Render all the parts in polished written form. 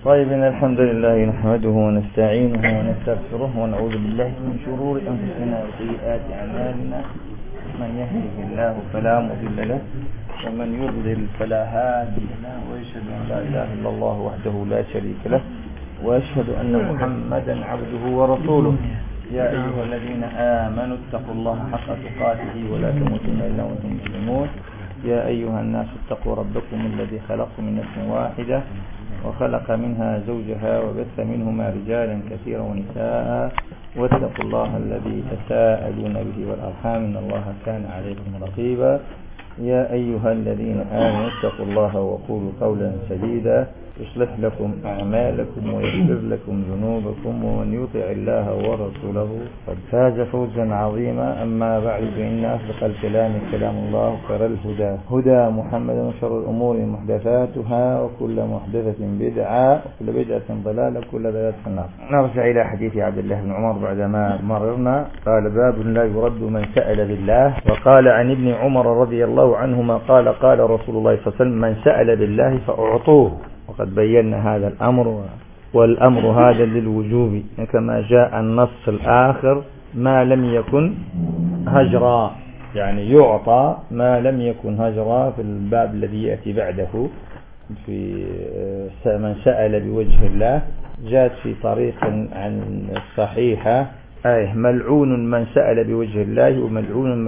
طيب، إن الحمد لله نحمده ونستعينه ونستغفره ونعوذ بالله من شرور أنفسنا وسيئات أعمالنا. من يهده الله فلا مضل له ومن يضلل فلا هادي له، وأشهد أن لا إله إلا الله وحده لا شريك له، وأشهد أن محمدا عبده ورسوله. يا أيها الذين آمنوا اتقوا الله حق تقاته ولا تموتن إلا وأنتم مسلمون. يا أيها الناس اتقوا ربكم الذي خلقكم من نفس واحدة وخلق منها زوجها وبث منهما رجالا كثيرا ونساء، واتقوا الله الذي تساءلون به والأرحام إن الله كان عليكم رقيبا. يا أيها الذين آمنوا اتقوا الله وقولوا قولا سديدا يصلح لكم أعمالكم ويغفر لكم ذنوبكم، ومن يطع الله ورسوله قد فاز فوزا عظيما. أما بعد، فإن أصدق الكلام كلام الله، وخير الهدى هدى محمد، وشر الأمور محدثاتها، وكل محدثة بدعة، وكل بدعة ضلالة، وكل ضلالة في النار. نرجع إلى حديث عبد الله بن عمر بعدما مررنا. قال: باب لا يرد من سأل بالله. وقال عن ابن عمر رضي الله عنهما قال: قال رسول الله صلى الله عليه وسلم: من سأل بالله فأعطوه. وقد بينا هذا الأمر، والأمر هذا للوجوب كما جاء النص الآخر: ما لم يكن هجرا، يعني يعطى ما لم يكن هجرا في الباب الذي يأتي بعده. في من سأل بوجه الله جاءت في طريق عن الصحيحة: ملعون من سأل بوجه الله، وملعون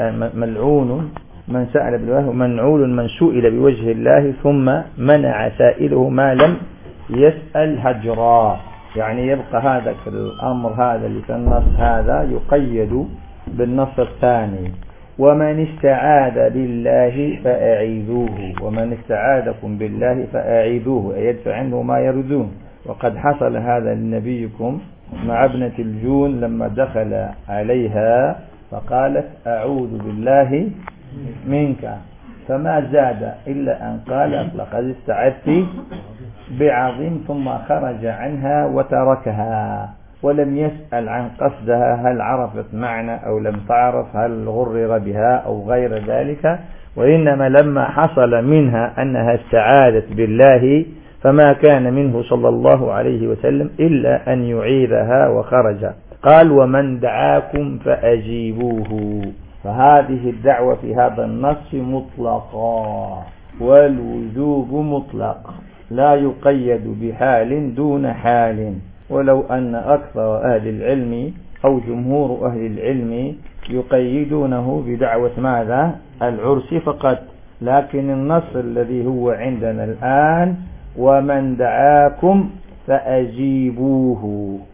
من سأل بالله، ومنعول من سئل بوجه الله ثم منع سائله ما لم يسأل هجرا. يعني يبقى هذا الأمر هذا اللي في النص هذا يقيد بالنص الثاني: ومن استعاذ بالله فأعيذوه. ومن استعاذكم بالله فأعيذوه، أي يدفع عنه ما يردون. وقد حصل هذا لنبيكم مع ابنة الجون لما دخل عليها فقالت: أعوذ بالله منك، فما زاد إلا أن قال: لقد استعذت بعظيم، ثم خرج عنها وتركها، ولم يسأل عن قصدها، هل عرفت معنى أو لم تعرف، هل غرر بها أو غير ذلك. وإنما لما حصل منها أنها استعاذت بالله فما كان منه صلى الله عليه وسلم إلا أن يعيذها وخرج. قال: ومن دعاكم فأجيبوه. فهذه الدعوة في هذا النص مطلقا، والوجوب مطلق لا يقيد بحال دون حال. ولو أن أكثر أهل العلم أو جمهور أهل العلم يقيدونه بدعوة ماذا؟ العرس فقط. لكن النص الذي هو عندنا الآن: ومن دعاكم فأجيبوه.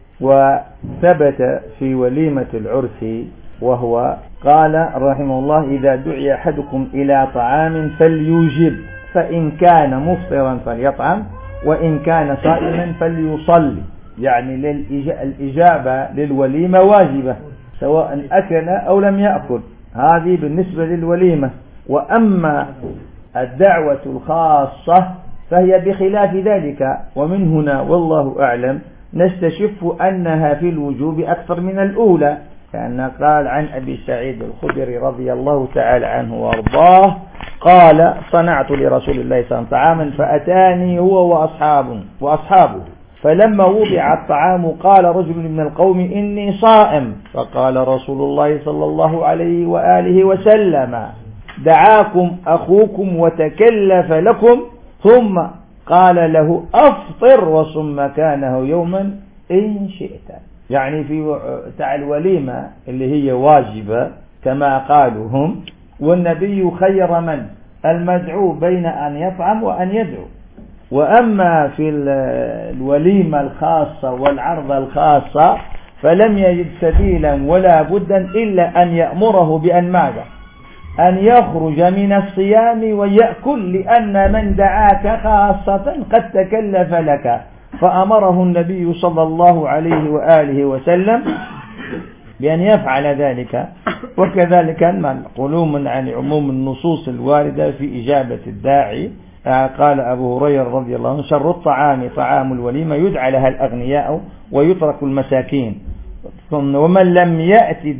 وثبت في وليمة العرس، وهو قال رحمه الله: إذا دعي أحدكم إلى طعام فليجب، فإن كان مفطرا فليطعم، وإن كان صائما فليصلي. يعني الإجابة للوليمة واجبة سواء أكل أو لم يأكل، هذه بالنسبة للوليمة. وأما الدعوة الخاصة فهي بخلاف ذلك. ومن هنا والله أعلم نستشف أنها في الوجوب أكثر من الأولى، لأن قال عن أبي سعيد الخدري رضي الله تعالى عنه وارضاه قال: صنعت لرسول الله صلى الله عليه وسلم طعاما فأتاني هو وأصحابه، فلما وضع الطعام قال رجل من القوم: إني صائم. فقال رسول الله صلى الله عليه وآله وسلم: دعاكم أخوكم وتكلف لكم، ثم قال له: أفطر وصم مكانه يوما إن شئت. يعني في تاع الوليمة اللي هي واجبة كما قالوا هم، والنبي خير من المدعو بين أن يطعم وأن يدعو. وأما في الوليمة الخاصة والعرض الخاصة فلم يجد سبيلا ولا بدا إلا أن يأمره بأن ماذا؟ أن يخرج من الصيام ويأكل، لأن من دعاك خاصة قد تكلف لك. فأمره النبي صلى الله عليه وآله وسلم بأن يفعل ذلك. وكذلك معلوم عن عموم النصوص الواردة في إجابة الداعي. قال أبو هريرة رضي الله عنه: شر الطعام طعام الوليمة، يدعى لها الأغنياء ويترك المساكين. ومن لم يأتي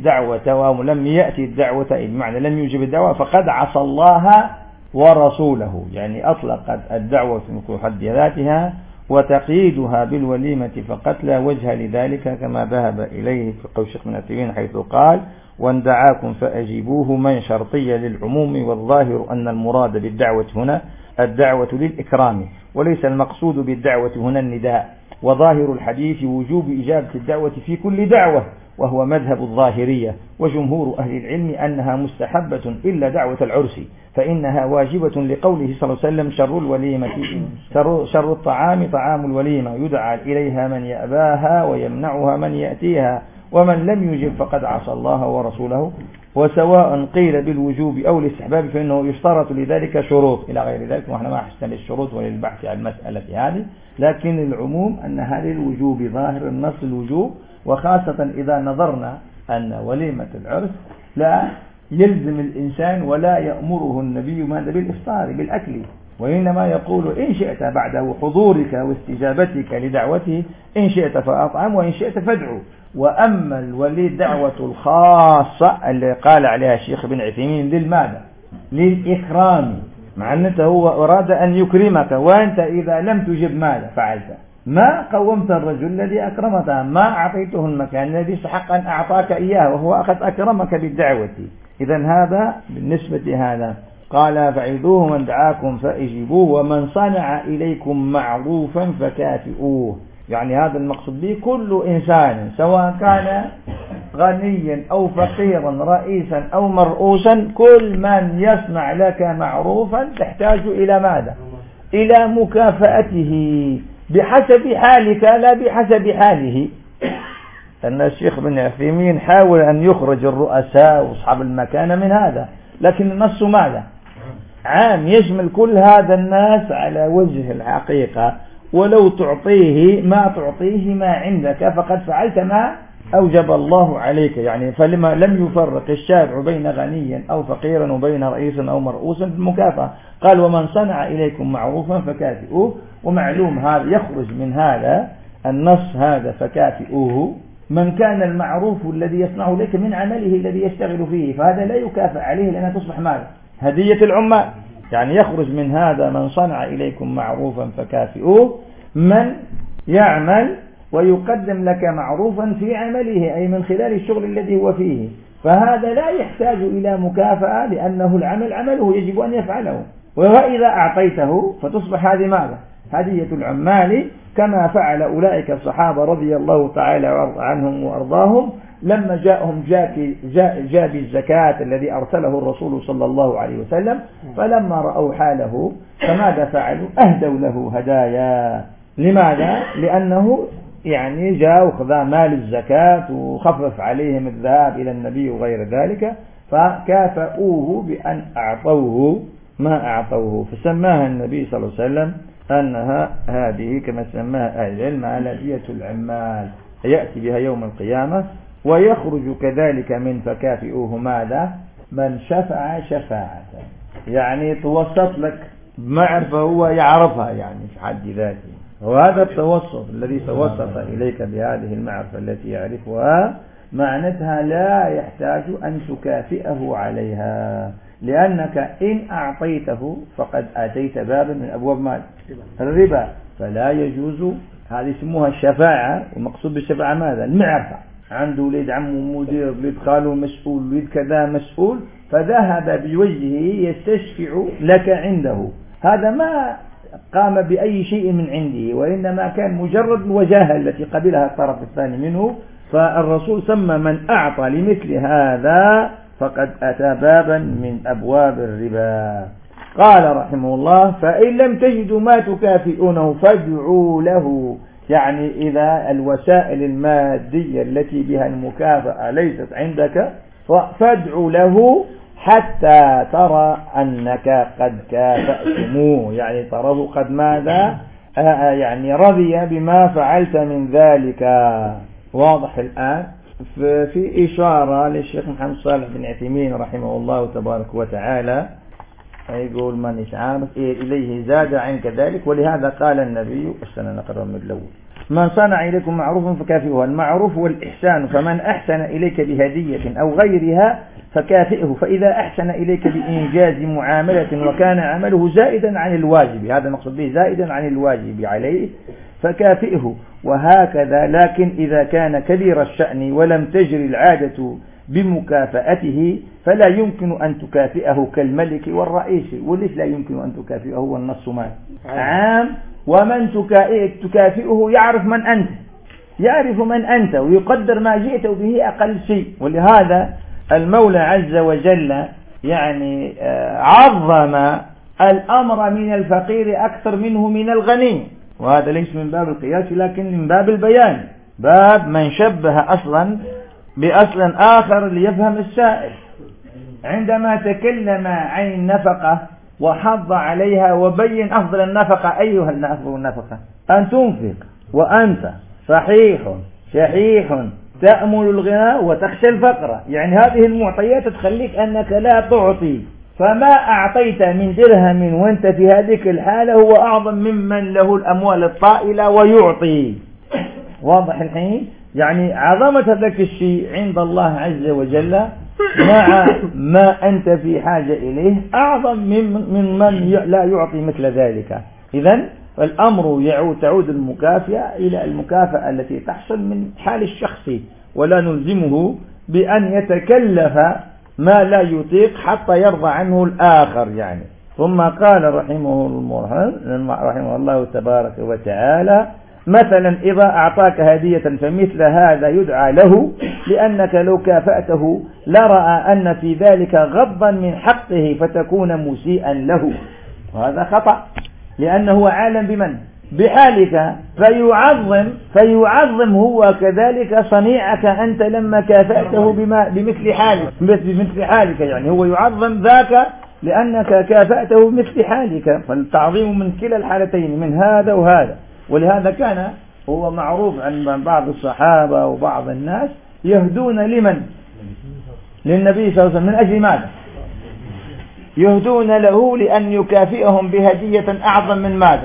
الدعوة بمعنى لم يجب الدعوة فقد عصى الله ورسوله. يعني أطلقت الدعوة في حد ذاتها، وتقييدها بالوليمة فقط لا وجه لذلك كما ذهب إليه في قول الشيخ ابن عثيمين حيث قال: وان دعاكم فأجيبوه من شرطية للعموم، والظاهر أن المراد بالدعوة هنا الدعوة للإكرام، وليس المقصود بالدعوة هنا النداء. وظاهر الحديث وجوب إجابة الدعوة في كل دعوة، وهو مذهب الظاهرية، وجمهور أهل العلم أنها مستحبة إلا دعوة العرس، فإنها واجبة لقوله صلى الله عليه وسلم: شر الوليمة شر الطعام طعام الوليمة، يدعى إليها من يأباها ويمنعها من يأتيها، ومن لم يجب فقد عصى الله ورسوله. وسواء قيل بالوجوب أو الاستحباب فإنه يشترط لذلك شروط إلى غير ذلك، ونحن ما حسن الشروط وللبحث عن المسألة هذه، لكن العموم أن هذه الوجوب ظاهر النص الوجوب، وخاصة إذا نظرنا أن وليمة العرس لا يلزم الإنسان ولا يأمره النبي ماذا بالإفطار بالأكل، وإنما يقول: إن شئت بعد حضورك واستجابتك لدعوته إن شئت فأطعم وإن شئت فادعو. وأما الولي الدعوة الخاصة اللي قال عليها الشيخ ابن عثيمين للماذا؟ للإكرام، مع أنه هو أراد أن يكرمك، وأنت إذا لم تجب ماذا فعلت؟ ما قومت الرجل الذي أكرمته، ما أعطيته المكان الذي استحق أن أعطاك إياه، وهو أخذ أكرمك بالدعوة. إذا هذا بالنسبة هذا قال: فعظوه من دعاكم فأجيبوه، ومن صنع إليكم معروفا فكافئوه. يعني هذا المقصود به كل إنسان سواء كان غنيا أو فقيرا رئيسا أو مرؤوسا، كل من يصنع لك معروفا تحتاج إلى ماذا؟ إلى مكافأته بحسب حالك لا بحسب حاله. أن الشيخ ابن عثيمين حاول أن يخرج الرؤساء وأصحاب المكانة من هذا، لكن النص ماذا؟ عام يشمل كل هذا الناس على وجه الحقيقة، ولو تعطيه ما تعطيه ما عندك فقد فعلت ما أوجب الله عليك. يعني فلما لم يفرق الشارع بين غنيا أو فقيرا وبين رئيسا أو مرؤوسا في المكافأة، قال: ومن صنع إليكم معروفا فكافئوه. ومعلوم هذا يخرج من هذا النص هذا فكافئوه من كان المعروف الذي يصنعه لك من عمله الذي يشتغل فيه، فهذا لا يكافئ عليه لأنها تصبح ماذا؟ هدية العمال. يعني يخرج من هذا من صنع إليكم معروفا فكافئوه، من يعمل ويقدم لك معروفا في عمله، أي من خلال الشغل الذي هو فيه، فهذا لا يحتاج إلى مكافأة لأنه العمل عمله يجب أن يفعله. وإذا أعطيته فتصبح هذه ماذا؟ هدية العمال، كما فعل أولئك الصحابة رضي الله تعالى عنهم وأرضاهم لما جاءهم جاب الزكاة الذي أرسله الرسول صلى الله عليه وسلم، فلما رأوا حاله فماذا فعلوا؟ أهدوا له هدايا. لماذا؟ لأنه يعني جاء وخذ مال الزكاة وخفف عليهم الذهاب إلى النبي وغير ذلك، فكافأوه بأن أعطوه ما أعطوه، فسماها النبي صلى الله عليه وسلم أنها هذه كما سماها أهل العلم هدية العمال، يأتي بها يوم القيامة. ويخرج كذلك من فكافئوه ماذا؟ من شفع شفاعة، يعني توسط لك معرفة هو يعرفها يعني في حد ذاته، وهذا التوسط الذي توسط إليك بهذه المعرفة التي يعرفها معناتها لا يحتاج أن تكافئه عليها، لأنك إن أعطيته فقد أتيت بابا من أبواب مال الربا، فلا يجوز. هذه يسموها الشفاعة، والمقصود بالشفاعة ماذا؟ المعرفة. عنده ولد عمه مدير، ولد خاله مسؤول، ولد كذا مسؤول، فذهب بوجهه يستشفع لك عنده، هذا ما قام بأي شيء من عنده، وإنما كان مجرد الوجاهة التي قبلها الطرف الثاني منه. فالرسول سمى من أعطى لمثل هذا فقد أتى بابا من أبواب الربا. قال رحمه الله: فإن لم تجدوا ما تكافئونه فادعوا له. يعني إذا الوسائل المادية التي بها المكافأة ليست عندك فادعوا له حتى ترى أنك قد كافأتموه، يعني تراه قد ماذا؟ يعني رضي بما فعلت من ذلك. واضح الآن؟ في إشارة للشيخ محمد صالح بن عثيمين رحمه الله تبارك وتعالى، يقول: من عارف إليه زاد عنك ذلك. ولهذا قال النبي نقرأ من الأول: من صنع إليكم معروفا فكافئوه. المعروف والإحسان، فمن أحسن إليك بهدية أو غيرها فكافئه، فإذا أحسن إليك بإنجاز معاملة وكان عمله زائدا عن الواجب، هذا المقصود به زائدا عن الواجب عليه، فكافئه، وهكذا. لكن إذا كان كبير الشأن ولم تجري العادة بمكافأته فلا يمكن أن تكافئه كالملك والرئيس. وليش لا يمكن أن تكافئه؟ والنص عام. ومن تكافئه يعرف من أنت، يعرف من أنت ويقدر ما جئت به أقل شيء. ولهذا المولى عز وجل يعني عظم الأمر من الفقير أكثر منه من الغني، وهذا ليس من باب القياس لكن من باب البيان، باب من شبه أصلا بأصل آخر ليفهم السائل. عندما تكلم عن النفقة وحض عليها وبين أفضل النفقة، أيها الأفضل النفقة أن تنفق وأنت صحيح شحيح تأمل الغنى وتخشى الفقر، يعني هذه المعطيات تخليك أنك لا تعطي، فما أعطيت من درهم وأنت في هذه الحالة هو أعظم ممن له الأموال الطائلة ويعطي. واضح الحين؟ يعني عظمة ذلك الشيء عند الله عز وجل مع ما أنت في حاجة إليه أعظم من لا يعطي مثل ذلك. إذن الأمر تعود المكافأة إلى المكافأة التي تحصل من حال الشخص، ولا نلزمه بأن يتكلف ما لا يطيق حتى يرضى عنه الآخر يعني. ثم قال رحمه الله تبارك وتعالى: مثلا إذا أعطاك هدية فمثل هذا يدعى له، لأنك لو كافأته لرأى أن في ذلك غضا من حقه فتكون مسيئا له، وهذا خطأ، لأنه عالم بمن؟ بحالك، فيعظم هو كذلك صنيعك أنت لما كافأته بمثل حالك، يعني هو يعظم ذاك لأنك كافأته بمثل حالك، فالتعظيم من كلا الحالتين، من هذا وهذا. ولهذا كان هو معروف عن بعض الصحابة وبعض الناس يهدون لمن؟ للنبي صلى الله عليه وسلم. من أجل ماذا؟ يهدون له لأن يكافئهم بهدية أعظم من ماذا؟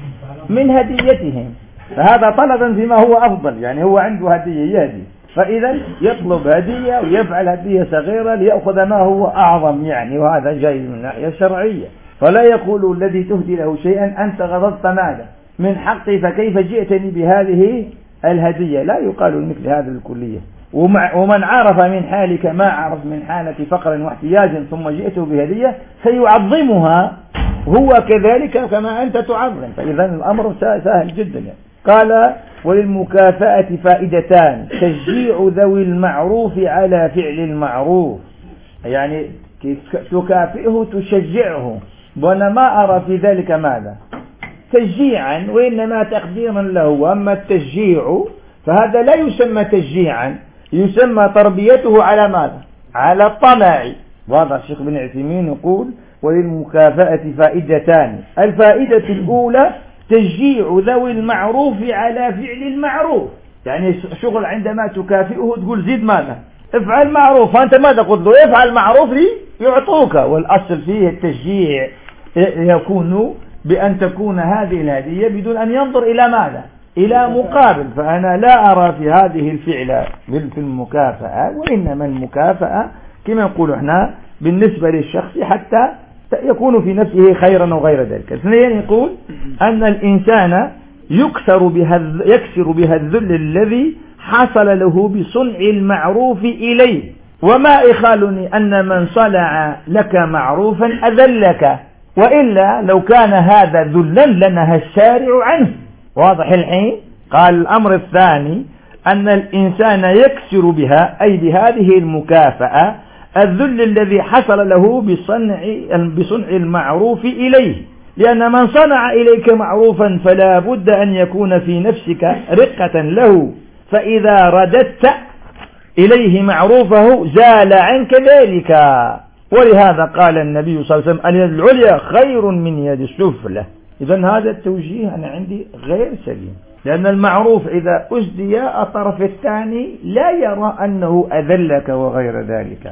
من هديتهم. فهذا طلبا فيما هو أفضل، يعني هو عنده هدية يهدي، فإذا يطلب هدية ويفعل هدية صغيرة ليأخذ ما هو أعظم يعني، وهذا جاي من ناحية شرعية. فلا يقول الذي تهدي له شيئا أنت غضبت ماذا؟ من حقي، فكيف جئتني بهذه الهدية؟ لا يقال مثل هذا الكلية. ومن عرف من حالك ما عرف من حالة فقر واحتياج ثم جئته بهدية سيعظمها هو كذلك كما أنت تعظم. فإذا الأمر سهل جدا يعني. قال: وللمكافأة فائدتان: تشجيع ذوي المعروف على فعل المعروف، يعني تكافئه تشجعه، وأنا ما أرى في ذلك ماذا؟ تشجيعا، وإنما تقديرا له. وأما التشجيع فهذا لا يسمى تشجيعا، يسمى تربيته على ماذا؟ على الطمع. واضح؟ الشيخ بن عثيمين يقول: وللمكافأة فائدتان: الفائدة الأولى تشجيع ذوي المعروف على فعل المعروف، يعني شغل عندما تكافئه تقول زيد ماذا؟ افعل معروف، فأنت ماذا قلت له؟ افعل معروف لي يعطوك. والأصل فيه التشجيع يكون بأن تكون هذه الهدية بدون أن ينظر إلى ماذا؟ إلى مقابل. فأنا لا أرى في هذه الفعلة في المكافأة، وإنما المكافأة كما نقول احنا بالنسبة للشخص حتى يكون في نفسه خيرا وغير ذلك. اثنين، يقول أن الإنسان يكسر بها الذل الذي حصل له بصنع المعروف إليه، وما يخالني أن من صنع لك معروفا أذلك، وإلا لو كان هذا ذلا لنهى الشارع عنه. واضح الحين؟ قال: الأمر الثاني أن الإنسان يكسر بها، أي بهذه المكافأة، الذل الذي حصل له بصنع المعروف إليه، لأن من صنع إليك معروفا فلا بد أن يكون في نفسك رقة له، فإذا رددت إليه معروفه زال عنك ذلك. ولهذا قال النبي صلى الله عليه وسلم: اليد العليا خير من يد السفلى. إذن هذا التوجيه أنا عندي غير سليم، لأن المعروف إذا أسدي الطرف الثاني لا يرى أنه أذلك وغير ذلك.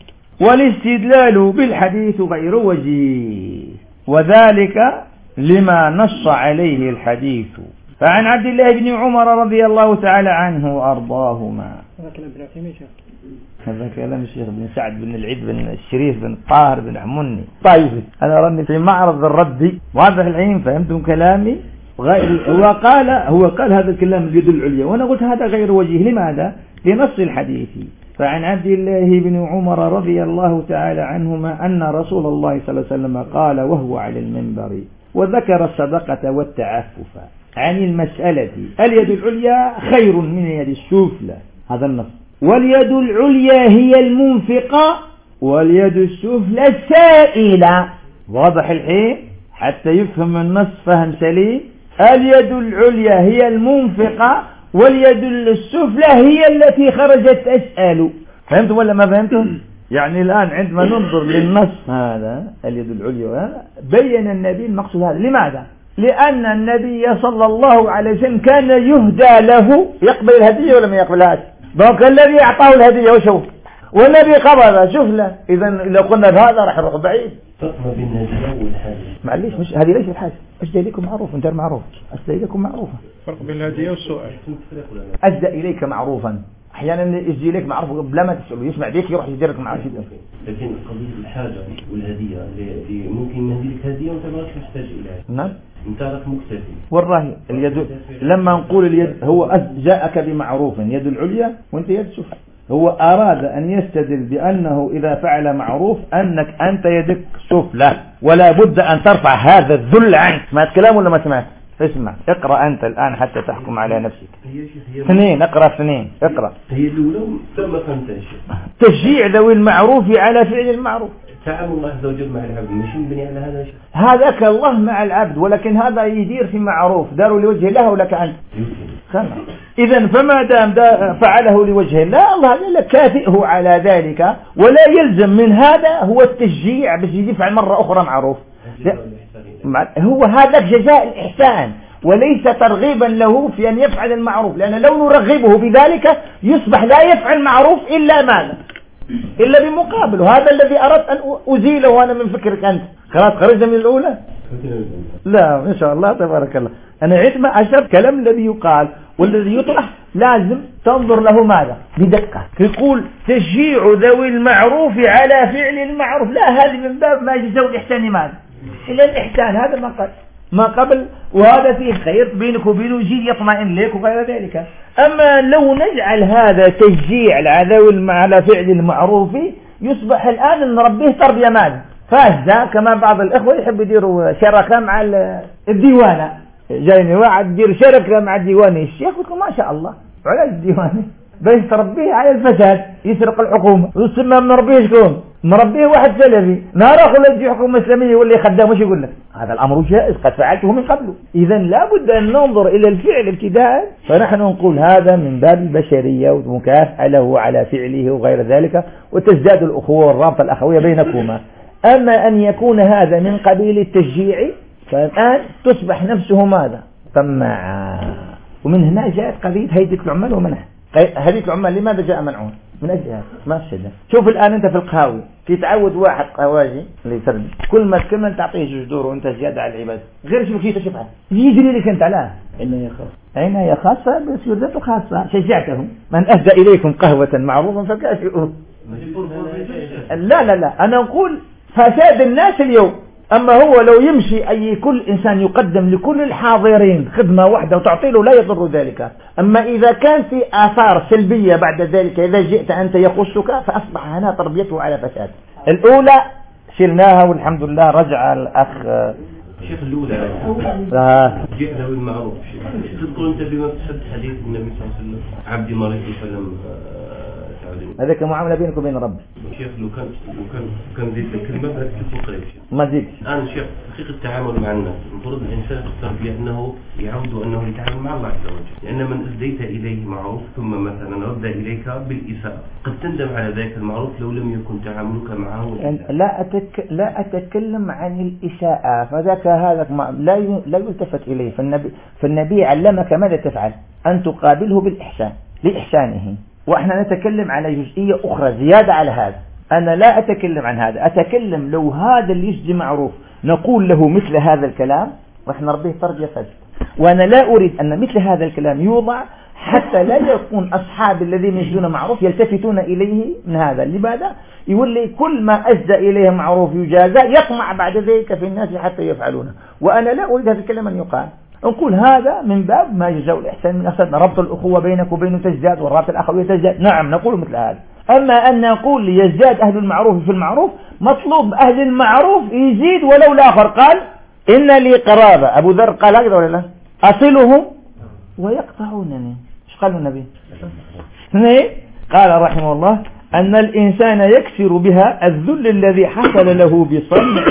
والاستدلال بالحديث غير وجيه، وذلك لما نص عليه الحديث، فعن عبد الله بن عمر رضي الله تعالى عنه وأرضاهما. هذا كلام الشيخ بن سعد بن العيد بن الشريف بن طاهر بن عمني. طيب أنا رني في معرض الرد واضح العين، فهمتم كلامي؟ هو قال هذا الكلام اليد العليا، وأنا قلت هذا غير وجيه. لماذا؟ لنص الحديث. فعن عبد الله بن عمر رضي الله تعالى عنهما أن رسول الله صلى الله عليه وسلم قال وهو على المنبر وذكر الصدقة والتعفف عن المسألة اليد العليا خير من اليد السفلى، هذا النص، واليد العليا هي المنفقة واليد السفلى السائلة. واضح الحين حتى يفهم النص فهم سليم. اليد العليا هي المنفقة واليد السفلى هي التي خرجت تسأل. فهمتم ولا ما فهمتم؟ يعني الآن عندما ننظر للنص هذا اليد العليا بين النبي المقصود هذا. لماذا؟ لأن النبي صلى الله عليه وسلم كان يهدى له، يقبل الهدية ولا ما يقبلهاش؟ دونك الذي أعطاه الهدية وشوف، والنبي قبضها شوفنا. إذا لو قلنا بهذا راح نروح بعيد. فرق بين الهدية والحاجة. معليش مش هذه ليست الحاجة. أسدى إليكم معروف أنت معروف. أسدى إليكم معروفة. فرق بين الهدية والسؤال. أسدى إليك معروفا. أحيانا يجي إليك معروف بلا ما تسأله، يسمع بيك يروح يديرك معروف. لكن قضية الحاجة والهدية اللي ممكن نهدي لك هدية وأنت ما تحتاج إليها. نعم. أنت راك مكتفي. والله اليد لما نقول اليد هو جاءك بمعروف يد العليا وأنت يد سفلى. هو أراد أن يستدل بأنه إذا فعل معروف أنك أنت يدك سفلى ولا بد أن ترفع هذا الذل عنك. ما تكلم ولا ما سمعت؟ اسمع اقرأ أنت الآن حتى تحكم على نفسك. اثنين اقرأ اثنين اقرأ. هي الأولى ثم فهمتها. تشجيع ذوي المعروف على فعل المعروف. تعامل الله عز وجل مع العبد مش يبني على هذا الشيء. هذاك الله مع العبد، ولكن هذا يدير في معروف داروا لوجه الله ولك أنت. إذا فما دام فعله لوجه الله الله كافئه على ذلك، ولا يلزم من هذا هو التشجيع بس يفعل مرة أخرى معروف. هو هذا جزاء الإحسان وليس ترغيبا له في أن يفعل المعروف، لأن لو نرغبه بذلك يصبح لا يفعل معروف إلا ماذا؟ إلا بمقابل. وهذا الذي أردت أن أزيله أنا من فكرك أنت. خلاص خرجنا من الأولى؟ لا إن شاء الله تبارك الله. أنا عندما أشرت كلام الذي يقال والذي يطرح لازم تنظر له ماذا؟ بدقة. يقول تشجيع ذوي المعروف على فعل المعروف، لا هذه من باب ما جزاء الإحسان ماذا؟ إلا الإحسان. هذا ما قبل وهذا فيه خير بينك وبينه يجي يطمئن لك وغير ذلك. أما لو نجعل هذا تشجيع على فعل المعروف يصبح الآن نربيه تربية ماذا؟ فاسدة، كما بعض الإخوة يحب يديروا شركة مع الديوانة. جايني واحد يدير شركة مع الديواني، الشيخ يقول ما شاء الله علاج الديواني بس تربيه على الفساد، يسرق الحكومة ويسمى نربيه شكون؟ نربيه واحد سلفي، نهار اخر يجي حكومة اسلامية واللي خدام وش يقول لك؟ هذا الامر جائز قد فعلته من قبله. اذا لابد ان ننظر الى الفعل ابتداء، فنحن نقول هذا من باب البشرية ومكافأة له على فعله وغير ذلك، وتزداد الاخوة والرابطة الاخوية بينكما. اما ان يكون هذا من قبيل التشجيع فالان تصبح نفسه ماذا؟ طماعا. ومن هنا جاءت قضية هيئة العمال ومنعها. هذه العمال لماذا جاء منعون؟ من أجل هذا ما الشدة. شوف الآن أنت في القهاوي كي تعود واحد قهواجي اللي يسرد كل ما تكمل تعطيه 2 دور وأنت زيادة على العباد غير شو كي تشوفها يجري لك أنت. لا عناية خاصة بسيرته خاصة. شجعتهم من أهدى إليكم قهوة معروفا فكافئوه. لا أنا أقول فساد الناس اليوم. أما هو لو يمشي أي كل إنسان يقدم لكل الحاضرين خدمة واحدة وتعطي له لا يضر ذلك. أما إذا كان في آثار سلبية بعد ذلك إذا جئت أنت يخصك فأصبح هنا تربيته على فساد. الأولى شلناها والحمد لله. رجع الأخ شيخ الأولى جئ ذوي المعروف. تذكر أنت بما تحدث حديث النبي صلى الله عليه وسلم عبدي مريض فلم هذا كمعاملة بينك وبين ربك. شيخ لو كان زيد الكلمة بس تكون قريب ما زيد. الآن شيخ حقيقة التعامل مع الناس المفروض الإنسان يختار بأنه يعود أنه يتعامل مع الله عز وجل، لأن من أسديت إليه معروف ثم مثلا رد إليك بالإساءة قد تندم على ذلك المعروف لو لم يكن تعاملك معه. لا أتكلم عن الإساءة فذاك هذا لا يلتفت إليه. فالنبي علمك ماذا تفعل؟ أن تقابله بالإحسان لإحسانه. وإحنا نتكلم على جزئية أخرى زيادة على هذا. أنا لا أتكلم عن هذا، أتكلم لو هذا اللي يجزي معروف نقول له مثل هذا الكلام وإحنا نربيه تربية فاسدة. وأنا لا أريد أن مثل هذا الكلام يوضع حتى لا يكون أصحاب الذين يجدون معروف يلتفتون إليه من هذا. لماذا؟ يقول لي كل ما أسدى إليه معروف يجازى، يطمع بعد ذلك في الناس حتى يفعلونه، وأنا لا أريد هذا الكلام أن يقال. نقول هذا من باب ما جزاء الإحسان من أحسن، ربط الأخوة بينك وبينه تزداد والرابط الأخوية تزداد. نعم نقول مثل هذا. أما أن نقول يزداد أهل المعروف في المعروف، مطلوب أهل المعروف يزيد ولو الآخر. قال إن لي قرابة، أبو ذر قال هكذا ولا لا؟ أصلهم ويقطعونني. ايش قال النبي؟ قال رحمه الله أن الإنسان يكسر بها الذل الذي حصل له بصنع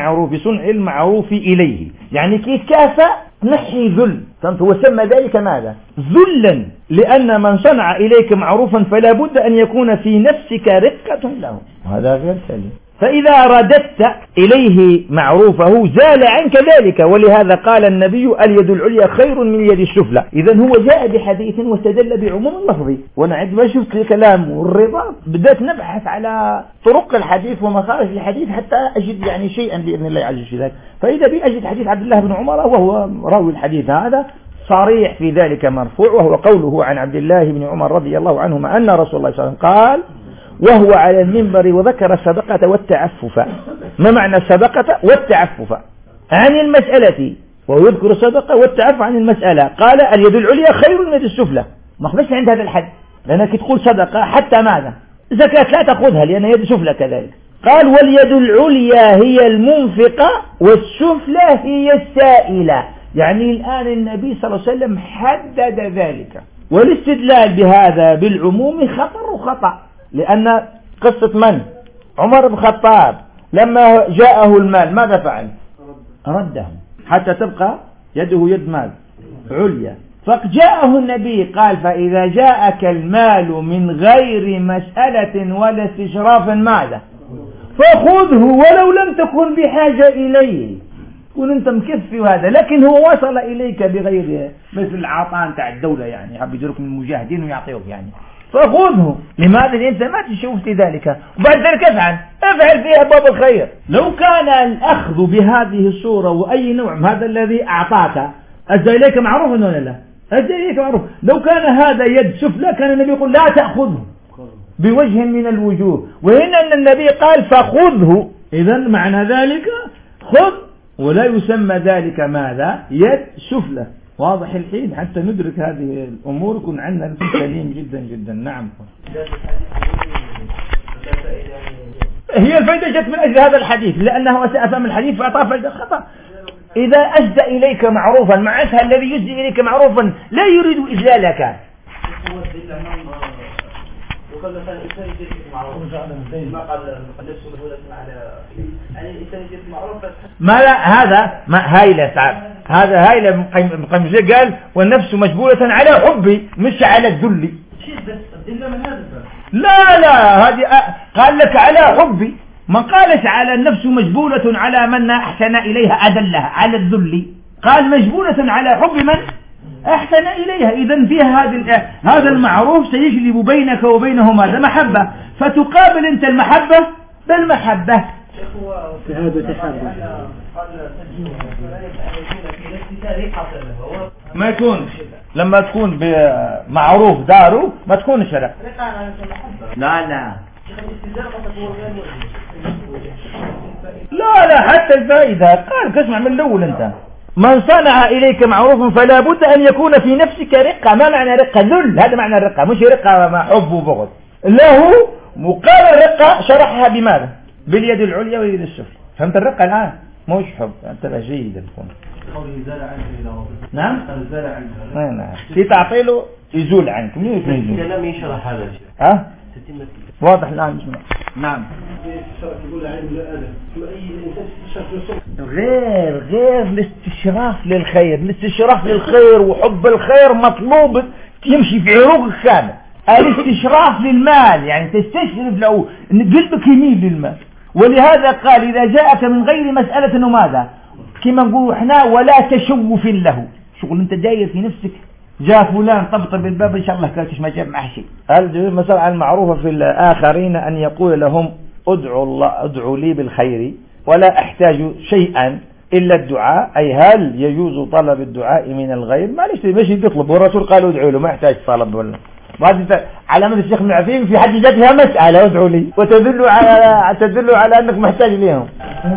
المعروف إليه. يعني كيف كافة نحي ذل، وسمى ذلك ماذا؟ ذلا، لأن من صنع إليك معروفا فلا بد أن يكون في نفسك رقة له، وهذا غير سليم. فإذا رددت إليه معروفه زال عنك ذلك، ولهذا قال النبي اليد العليا خير من اليد السفلى. إذن هو جاء بحديث واستدل بعموم اللفظ، وأنا عندما شفت الكلام والرضا بدأت نبحث على طرق الحديث ومخارج الحديث حتى أجد يعني شيئا بإذن الله عز وجل. فإذا بي أجد حديث عبد الله بن عمر وهو راوي الحديث هذا صريح في ذلك مرفوع، وهو قوله عن عبد الله بن عمر رضي الله عنهما أن رسول الله صلى الله عليه وسلم قال وهو على المنبر وذكر الصدقة والتعفف. ما معنى الصدقة والتعفف عن المسألة؟ وهو يذكر الصدقة والتعفف عن المسألة. قال اليد العليا خير من اليد السفلى. ما خبش عند هذا الحد، لأنك تقول صدقة حتى ماذا؟ زكاة لا تأخذها لأن يد سفلى كذلك. قال واليد العليا هي المنفقة والسفلى هي السائلة. يعني الآن النبي صلى الله عليه وسلم حدد ذلك، والاستدلال بهذا بالعموم خطر وخطأ. لأن قصة من؟ عمر بن الخطاب لما جاءه المال ماذا فعل؟ رده حتى تبقى يده يد مال عليا. فجاءه النبي قال فإذا جاءك المال من غير مسألة ولا استشراف ماذا؟ فخذه ولو لم تكن بحاجة إليه، كن أنت مكفي وهذا، لكن هو وصل إليك بغير مثل العطاء تاع الدولة، يعني حب يجرك من المجاهدين ويعطيوك يعني، فخذه. لماذا؟ أنت ما تشوفت ذلك، وبعد ذلك افعل فيها باب الخير. لو كان الأخذ بهذه الصورة وأي نوع هذا الذي أعطاك أدى إليك معروف ولا لا؟ أدى إليك معروف. لو كان هذا يد سفلى كان النبي يقول لا تأخذه بوجه من الوجوه، وهنا أن النبي قال فخذه. إذن معنى ذلك خذ، ولا يسمى ذلك ماذا؟ يد سفلى. واضح الحين حتى ندرك هذه الأمور يكون عندنا سليم جدا جدا. نعم. هي الفائدة جت من أجل هذا الحديث، لأنه سأفهم الحديث فأعطاه فائدة خطأ. إذا أجد إليك معروفا معناتها الذي يجزي إليك معروفا لا يريد إجلالك. ما لا هذا ما هايلة تعب، هذا هايلة مقيم قال والنفس مجبولة على حبي مش على الذل. لا هذه قال لك على حبي، ما قالش على النفس مجبولة على من أحسن إليها أدلها على الذل، قال مجبولة على حب من أحسن إليها. إذن فيها هذا المعروف سيجلب بينك وبينه ماذا؟ محبة، فتقابل أنت المحبة بالمحبة. ما يكون لما تكون بمعروف داره ما تكون شرع. لا حتى الفائدة قال كسمع من الأول أنت من صنع إليك معروف فلا بد أن يكون في نفسك رقة. ما معنى رقة؟ ذل، هذا معنى الرقة، مش رقة مع حب وبغض. له مقابل الرقة شرحها بماذا؟ باليد العليا واليد السفلى. فهمت الرقة الآن؟ مش حب، أنت جيد الفهم. نعم في تعطيله يزول عنك. كلام يشرح هذا الشيء. واضح الآن. نعم. غير الاستشراف للخير، الاستشراف للخير وحب الخير مطلوب يمشي في عروق كامل. الاستشراف للمال يعني تستشرف له ان قلبك يميل للمال، ولهذا قال إذا جاءك من غير مسألة وماذا كما نقول احنا ولا تشوف له. شغل انت داير في نفسك جاء فلان طبطب الباب ان شاء الله كاتش ما جاب معه شيء. المسألة المعروفة في الآخرين أن يقول لهم ادعوا لي بالخير ولا أحتاج شيئا إلا الدعاء، أي هل يجوز طلب الدعاء من الغير؟ معلش ماشي يطلب، والرسول قال ادعوا له، ما يحتاج طلب ولا علامة الشيخ ابن عثيمين في حد ذاتها مسألة ادعوا لي، تدل على أنك محتاج لهم.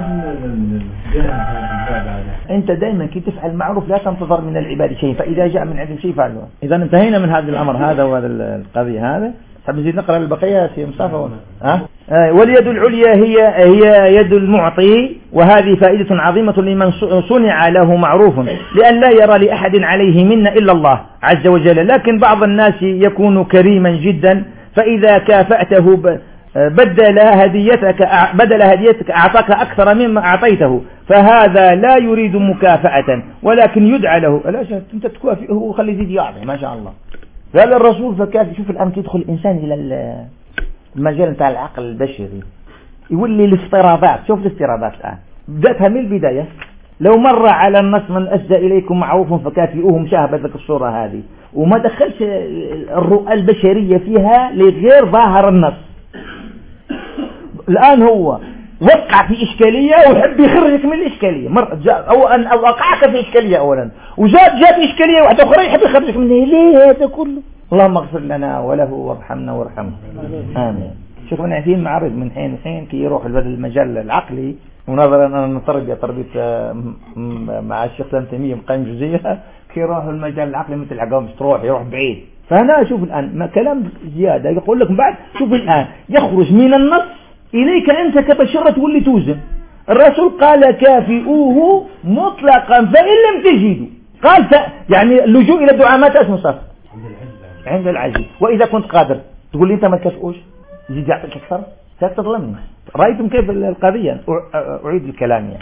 أنت دائما كي تفعل معروف لا تنتظر من العباد شيء، فإذا جاء من عندهم شيء فعله. إذا انتهينا من هذا الأمر هذا وهذا القضية هذا. حاب نزيد نقرأ البقية يا مصطفى ولا؟ واليد العليا هي يد المعطي، وهذه فائدة عظيمة لمن صنع له معروف، لأن لا يرى لأحد عليه منا إلا الله عز وجل. لكن بعض الناس يكون كريما جدا، فإذا كافأته بدل هديتك أعطاك أكثر مما أعطيته، فهذا لا يريد مكافأة ولكن يدعى له. لا أنت تكافئه وخلي يزيد يعطي ما شاء الله. قال الرسول فكافئ. شوف الآن يدخل الإنسان إلى المجال نتاع العقل البشري يولي الافتراضات. شوف الافتراضات الآن بدأتها من البداية. لو مر على النص من أسدى إليكم معروف فكافئوه، مشاهبة لك الصورة هذه وما دخلش الرؤى البشرية فيها لغير ظاهر النص. الآن هو وقع في إشكالية ويحب يخرجك من الإشكالية، أو وقعك في إشكالية أولا، وجات إشكالية واحدة أخرى يحب يخرجك منها. ليه هذا كله؟ اللهم اغفر لنا وله وارحمنا وارحمه. آمين. شوفوا نعيشين معرض من حين لحين كي يروح المجال العقلي، ونظرا أن تربية مع الشيخ سلام تيمية مقام جزئية، كي يروح المجال العقلي مثل العقام مش تروح يروح بعيد. فهنا شوف الآن ما كلام زيادة يقول لك بعد. شوف الآن يخرج من النص إليك أنت كبشرة تولي توزن. الرسول قال كافئوه مطلقا فإن لم تجدوا. قال يعني اللجوء إلى الدعاء متى اسمه صف؟ عند العجز. وإذا كنت قادر تقول لي أنت ما تكافئوش يزيد يعطيك أكثر، ستظلمني. رأيتم كيف القضية؟ أعيد الكلام يعني.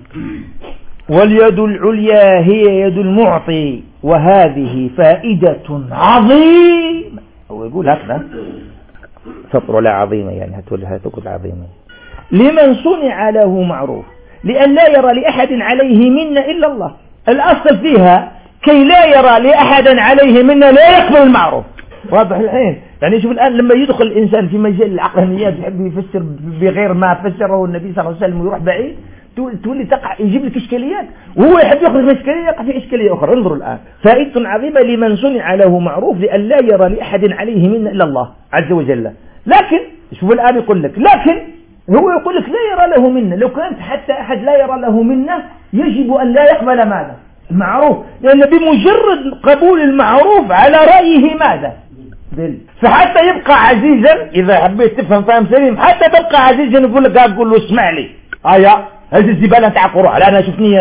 واليد العليا هي يد المعطي، وهذه فائدة عظيمة. هو يقول هكذا سطر لا عظيمة يعني هتقول عظيمة لمن صنع له معروف، لأن لا يرى لأحد عليه منا إلا الله. الأصل فيها كي لا يرى لأحد عليه منا لا يقبل المعروف. واضح الحين؟ يعني شوف الآن لما يدخل الإنسان في مجال العقلانيات يحب يفسر بغير ما فسره النبي صلى الله عليه وسلم ويروح بعيد، تولي تقع يجيب لك إشكاليات، وهو يحب يخرج من إشكالية يقع في إشكالية أخرى. انظروا الآن فائدة عظيمة لمن صنع له معروف، لأن لا يرى لأحد عليه منا إلا الله عز وجل. لكن شوف الآن يقول لك، لكن هو يقول لك لا يرى له منا. لو كانت حتى أحد لا يرى له منا يجب أن لا يقبل ماذا؟ المعروف، لأن بمجرد قبول المعروف على رأيه ماذا؟ فحتى يبقى عزيزا. إذا حبيت تفهم فهم سليم، حتى تبقى عزيزا يقول لك أقول له اسمع لي هذه الزبالة نتاع قروح. لا أنا شفني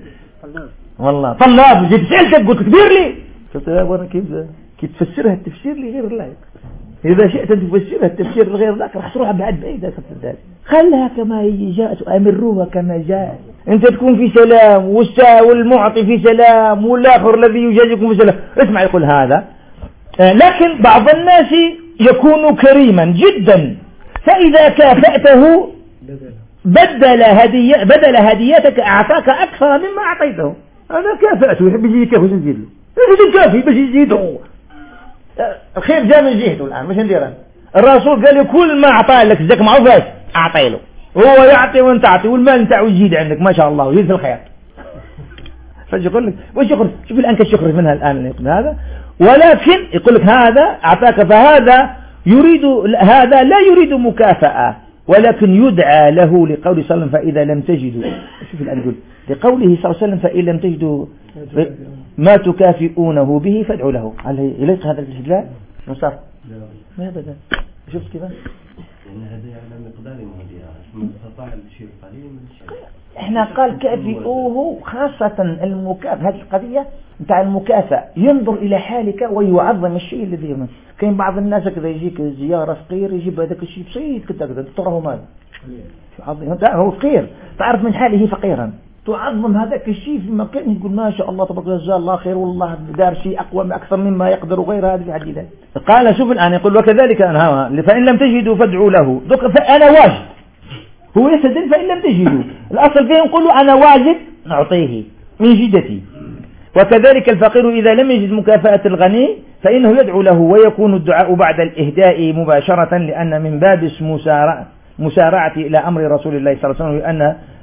والله طلاب جيت سألتك قلت كبير لي. شفت وانا كيف تفسرها التفسير لغير الله. إذا شئت أن تفسرها التفسير لغير ذاك راح تروح بعد بعيد. خلها كما هي جاءت وأمروها كما جاءت. أنت تكون في سلام والمعطي في سلام والآخر الذي يجازيكم في سلام. اسمع يقول هذا. لكن بعض الناس يكون كريما جدا، فإذا كافأته بدل هديتك أعطاك أكثر مما أعطيته. أنا كافأته يحب يجي كيف وش نزيد له؟ يجي كافي باش يزيده. الخير جاء من جهته الآن مش ندير. الرسول قال كل ما أعطاه لك زك معه فاش أعطي له، هو يعطي وانت تعطي والمال نتاعو يزيد عندك ما شاء الله ويزيد في الخير. فاش يقول لك وش يخرج؟ شوف الآن كيف يخرج منها الآن هذا. ولكن يقول لك هذا أعطاك، فهذا هذا لا يريد مكافأة ولكن يدعى له، لقول صلى الله عليه وسلم فإذا لم تجدوا. شوف الآن يقول لقوله صلى الله عليه وسلم فإن لم تجدوا ما تكافئونه به فادعوا له. هل إليك هذا الاستدلال؟ مصطفى ما أبدا. شفت كيف؟ لأن هذا على مقدار من استطاع الشيء قليل من الشيء. احنا قال كافئوه، خاصة المكافأة. هذه القضية نتاع المكافأة ينظر إلى حالك ويعظم الشيء الذي يمس. كاين بعض الناس كذا يجيك زيارة فقير يجيب هذاك الشيء بسيط كذا تراه ماذا؟ هو فقير تعرف من حاله فقيرا، تعظم هذاك الشيء في مكان يقول ما شاء الله تبارك جزاه الله خير والله دار شيء أقوى أكثر مما يقدر وغير هذا في حد ذاته. قال شوف الآن يقول وكذلك أنا فإن لم تجدوا فادعوا له. فأنا واجد هو يستدل فإن لم تجدوا. الأصل فيه نقول أنا واجد نعطيه من جدتي. وكذلك الفقير إذا لم يجد مكافأة الغني فإنه يدعو له، ويكون الدعاء بعد الإهداء مباشرة، لأن من باب مسارعة إلى أمر رسول الله صلى الله عليه وسلم، لأن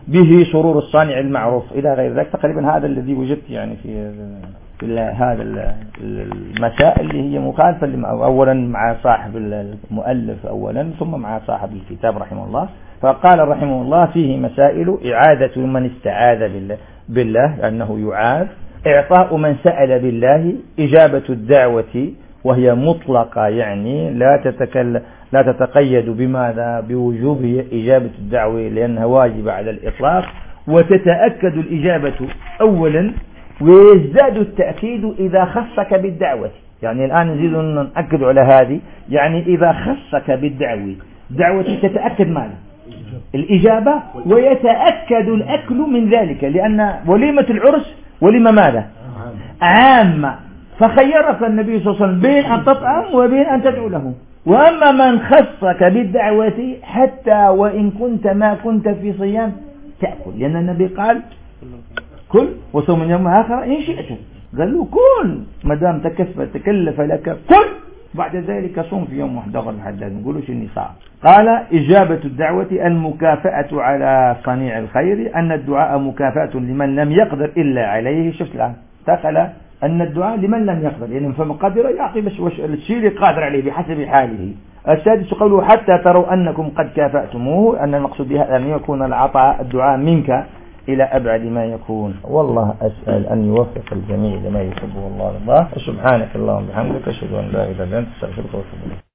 به سرور الصانع المعروف إلى غير ذلك. تقريبا هذا الذي وجدت يعني في هذا المسائل اللي هي مخالفة أولا مع صاحب المؤلف أولا ثم مع صاحب الكتاب رحمه الله. فقال رحمه الله فيه مسائل: إعادة من استعاذ بالله أنه يعاذ، إعطاء من سأل بالله، إجابة الدعوة وهي مطلقة يعني لا تتقيد بماذا بوجوب إجابة الدعوة لأنها واجبة على الإطلاق، وتتأكد الإجابة أولا ويزداد التأكيد إذا خصك بالدعوة. يعني الآن نزيد نأكد على هذه، يعني إذا خصك بالدعوة تتأكد ماذا؟ الإجابة، ويتأكد الأكل من ذلك، لأن وليمة العرس وليمة ماذا؟ عامة، فخيرك النبي صلى الله عليه وسلم بين أن تطعم وبين أن تدعو له. وأما من خصك بالدعوة حتى وإن كنت ما كنت في صيام تأكل، لأن النبي قال كل وصوم يوم آخر إن شئت، قال له كل ما دام تكلف لك كل، بعد ذلك صوم في يوم واحد غير الحداد، نقولوا شو النصاب. قال: إجابة الدعوة المكافأة على صنيع الخير، أن الدعاء مكافأة لمن لم يقدر إلا عليه. شفت الآن دخل أن الدعاء لمن لم يقدر، يعني فمن قدر يعطي بس الشيء اللي قادر عليه بحسب حاله. السادس قوله: حتى تروا أنكم قد كافأتموه، أن المقصود بها أن يكون العطاء الدعاء منك إلى أبعد ما يكون. والله أسأل أن يوفق الجميع لما يحبه الله. سبحانك اللهم وبحمدك، أشهد أن لا إله إلا أنت، أستغفرك وأتوب إليك.